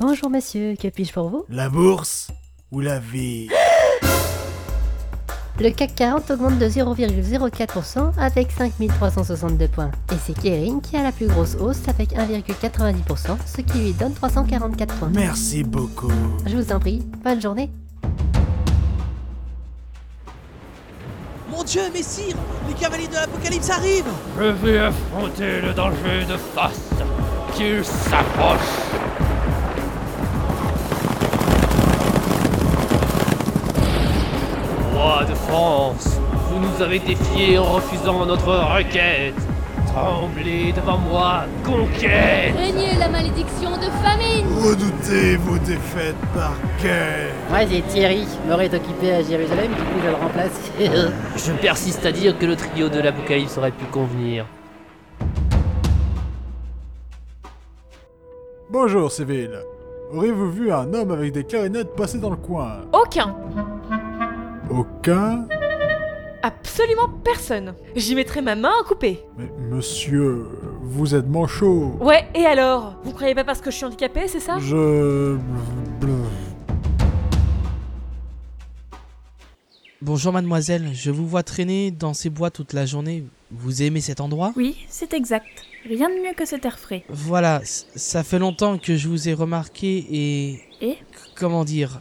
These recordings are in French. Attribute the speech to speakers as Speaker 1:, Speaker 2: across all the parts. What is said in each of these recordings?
Speaker 1: Bonjour monsieur, que puis-je pour vous?
Speaker 2: La bourse ou la vie?
Speaker 1: Le CAC 40 augmente de 0,04% avec 5362 points. Et c'est Kering qui a la plus grosse hausse avec 1,90%, ce qui lui donne 344 points.
Speaker 2: Merci beaucoup.
Speaker 1: Je vous en prie, bonne journée.
Speaker 3: Mon Dieu, messire, les cavaliers de l'Apocalypse arrivent!
Speaker 4: Je vais affronter le danger de face, qu'il s'approche. Roi de France, vous nous avez défiés en refusant notre requête. Tremblez devant moi, conquête!
Speaker 5: Régnez la malédiction de famine!
Speaker 2: Redoutez vos défaites par guerre.
Speaker 6: Moi c'est Thierry, Mort est occupé à Jérusalem, du coup je le remplace.
Speaker 4: Je persiste à dire que le trio de l'Apocalypse aurait pu convenir.
Speaker 2: Bonjour, civil. Auriez-vous vu un homme avec des clarinettes passer dans le coin?
Speaker 7: Aucun.
Speaker 2: Aucun?
Speaker 7: Absolument personne. J'y mettrai ma main à couper.
Speaker 2: Mais monsieur, vous êtes manchot.
Speaker 7: Ouais, et alors? Vous croyez pas parce que je suis handicapée, c'est ça?
Speaker 3: Bonjour mademoiselle, je vous vois traîner dans ces bois toute la journée. Vous aimez cet endroit?
Speaker 8: Oui, c'est exact. Rien de mieux que cet air frais.
Speaker 3: Voilà, ça fait longtemps que je vous ai remarqué
Speaker 8: Et
Speaker 3: comment dire,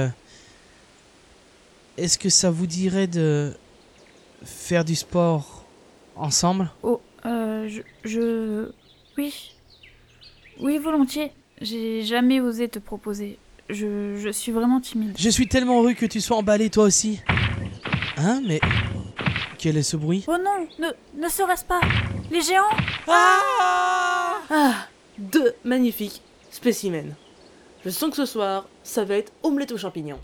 Speaker 3: Est-ce que ça vous dirait de faire du sport ensemble?
Speaker 8: Oh, Oui, volontiers. J'ai jamais osé te proposer. Je suis vraiment timide.
Speaker 3: Je suis tellement heureux que tu sois emballé toi aussi. Hein, mais... Quel est ce bruit?
Speaker 8: Oh non, ne serait-ce pas les géants?
Speaker 9: Deux magnifiques spécimens. Je sens que ce soir, ça va être omelette aux champignons.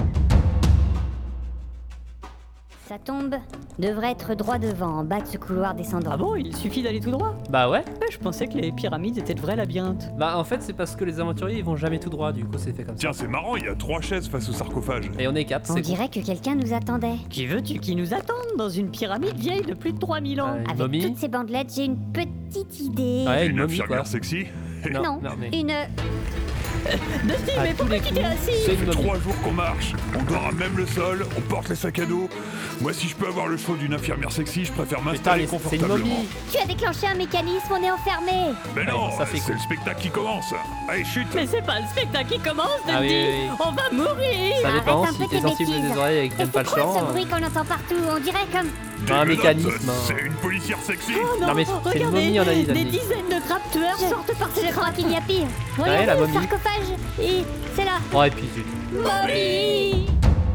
Speaker 5: Ça tombe. Devrait être droit devant, en bas de ce couloir descendant.
Speaker 6: Ah bon, il suffit d'aller tout droit?
Speaker 4: Bah ouais.
Speaker 6: Ouais, je pensais que les pyramides étaient de vrais labyrinthes.
Speaker 4: Bah en fait c'est parce que les aventuriers ils vont jamais tout droit, du coup c'est fait comme ça.
Speaker 10: Tiens, c'est marrant, il y a 3 chaises face au sarcophage.
Speaker 4: Et on est 4,
Speaker 5: On
Speaker 4: c'est
Speaker 5: dirait que quelqu'un nous attendait.
Speaker 6: Qui veux-tu qui nous attende dans une pyramide vieille de plus de 3000 ans?
Speaker 4: Une
Speaker 5: Avec
Speaker 4: momie.
Speaker 5: toutes ces bandelettes, j'ai une petite idée.
Speaker 4: Ouais,
Speaker 10: Une
Speaker 4: momie quoi.
Speaker 10: infirmière sexy.
Speaker 5: Non,
Speaker 4: mais...
Speaker 5: une...
Speaker 6: Dusty,
Speaker 4: À
Speaker 6: mais
Speaker 4: tous
Speaker 6: pourquoi
Speaker 4: les
Speaker 6: tu
Speaker 4: coups,
Speaker 6: t'es assis?
Speaker 4: c'est
Speaker 10: Ça
Speaker 4: une
Speaker 10: fait
Speaker 4: momie.
Speaker 10: 3 jours qu'on marche, on dort à même le sol, on porte les sacs à dos. Moi, si je peux avoir le show d'une infirmière sexy, je préfère
Speaker 4: Putain,
Speaker 10: m'installer
Speaker 4: c'est une
Speaker 10: confortablement.
Speaker 4: momie.
Speaker 5: Tu as déclenché un mécanisme, on est enfermé.
Speaker 10: Mais non,
Speaker 4: ça fait
Speaker 10: c'est
Speaker 4: cool.
Speaker 10: le spectacle qui commence. Allez, chute.
Speaker 6: Mais c'est pas le spectacle qui commence, Dusty!
Speaker 4: Ah oui, oui, oui.
Speaker 6: On va mourir!
Speaker 4: Ça
Speaker 5: Arrête
Speaker 4: dépend,
Speaker 5: un
Speaker 4: si
Speaker 5: peu
Speaker 4: t'es
Speaker 5: tes
Speaker 4: sensible
Speaker 5: bêtises.
Speaker 4: des oreilles et que
Speaker 5: Et
Speaker 4: t'aimes pas
Speaker 5: c'est
Speaker 4: le
Speaker 5: quoi
Speaker 4: chant...
Speaker 5: ce bruit qu'on entend partout? On dirait comme...
Speaker 4: Un mécanisme.
Speaker 10: C'est une policière sexy.
Speaker 6: Oh
Speaker 4: Non, mais c'est une
Speaker 6: regardez,
Speaker 4: momie, on a dit,
Speaker 6: des
Speaker 4: Dusty.
Speaker 6: dizaines de crabes tueurs sortent par ces
Speaker 5: Je crois
Speaker 6: trappes.
Speaker 5: qu'il y a pire.
Speaker 4: Ouais,
Speaker 5: Regardez
Speaker 4: la
Speaker 5: le
Speaker 4: momie.
Speaker 5: sarcophage. Et c'est là.
Speaker 4: Oh et puis zut.
Speaker 6: Momie!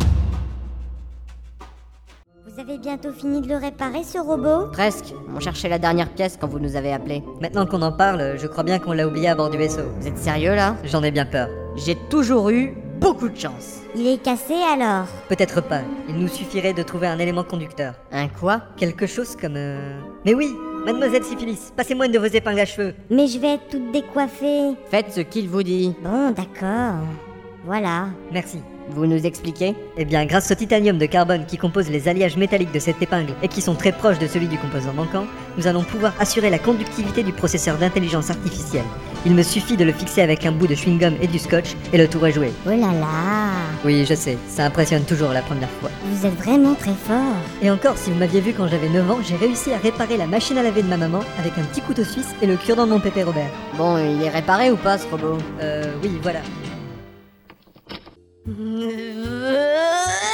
Speaker 5: Vous avez bientôt fini de le réparer, ce robot?
Speaker 6: Presque. On cherchait la dernière pièce quand vous nous avez appelés.
Speaker 11: Maintenant qu'on en parle, je crois bien qu'on l'a oublié à bord du vaisseau.
Speaker 6: Vous êtes sérieux là?
Speaker 11: J'en ai bien peur. J'ai toujours eu beaucoup de chance.
Speaker 5: Il est cassé alors?
Speaker 11: Peut-être pas. Il nous suffirait de trouver un élément conducteur.
Speaker 6: Un quoi?
Speaker 11: Quelque chose comme... Mais oui, mademoiselle Syphilis, passez-moi une de vos épingles à cheveux.
Speaker 5: Mais je vais être toute décoiffée.
Speaker 6: Faites ce qu'il vous dit.
Speaker 5: Bon, d'accord. Voilà.
Speaker 11: Merci.
Speaker 6: Vous nous expliquez?
Speaker 11: Eh bien, grâce au titanium de carbone qui compose les alliages métalliques de cette épingle et qui sont très proches de celui du composant manquant, nous allons pouvoir assurer la conductivité du processeur d'intelligence artificielle. Il me suffit de le fixer avec un bout de chewing-gum et du scotch et le tour est joué.
Speaker 5: Oh là là.
Speaker 11: Oui, je sais, ça impressionne toujours la première fois.
Speaker 5: Vous êtes vraiment très fort.
Speaker 11: Et encore, si vous m'aviez vu quand j'avais 9 ans, j'ai réussi à réparer la machine à laver de ma maman avec un petit couteau suisse et le cure-dent de mon pépé Robert.
Speaker 6: Bon, il est réparé ou pas ce robot?
Speaker 11: Oui, voilà.